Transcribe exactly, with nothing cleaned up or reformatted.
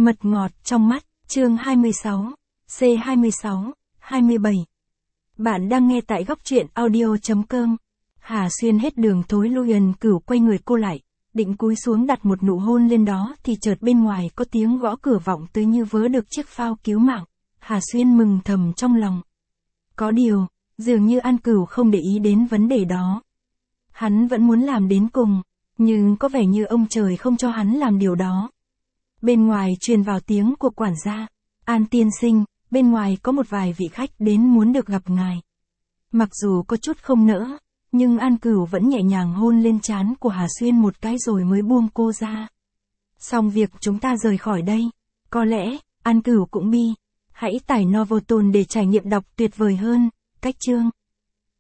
Mật ngọt trong mắt, chương hai mươi sáu, C hai mươi sáu, hai mươi bảy. Bạn đang nghe tại góc truyện audio chấm com. Hà Xuyên hết đường thối lui, Ân Cửu quay người cô lại, định cúi xuống đặt một nụ hôn lên đó thì chợt bên ngoài có tiếng gõ cửa vọng tới như vớ được chiếc phao cứu mạng. Hà Xuyên mừng thầm trong lòng. Có điều, dường như An Cửu không để ý đến vấn đề đó. Hắn vẫn muốn làm đến cùng, nhưng có vẻ như ông trời không cho hắn làm điều đó. Bên ngoài truyền vào tiếng của quản gia. An tiên sinh, bên ngoài có một vài vị khách đến muốn được gặp ngài. Mặc dù có chút không nỡ, nhưng An Cửu vẫn nhẹ nhàng hôn lên trán của Hà Xuyên một cái rồi mới buông cô ra. Xong việc chúng ta rời khỏi đây. Có lẽ, An Cửu cũng bi. Hãy tải Novoton để trải nghiệm đọc tuyệt vời hơn. Cách chương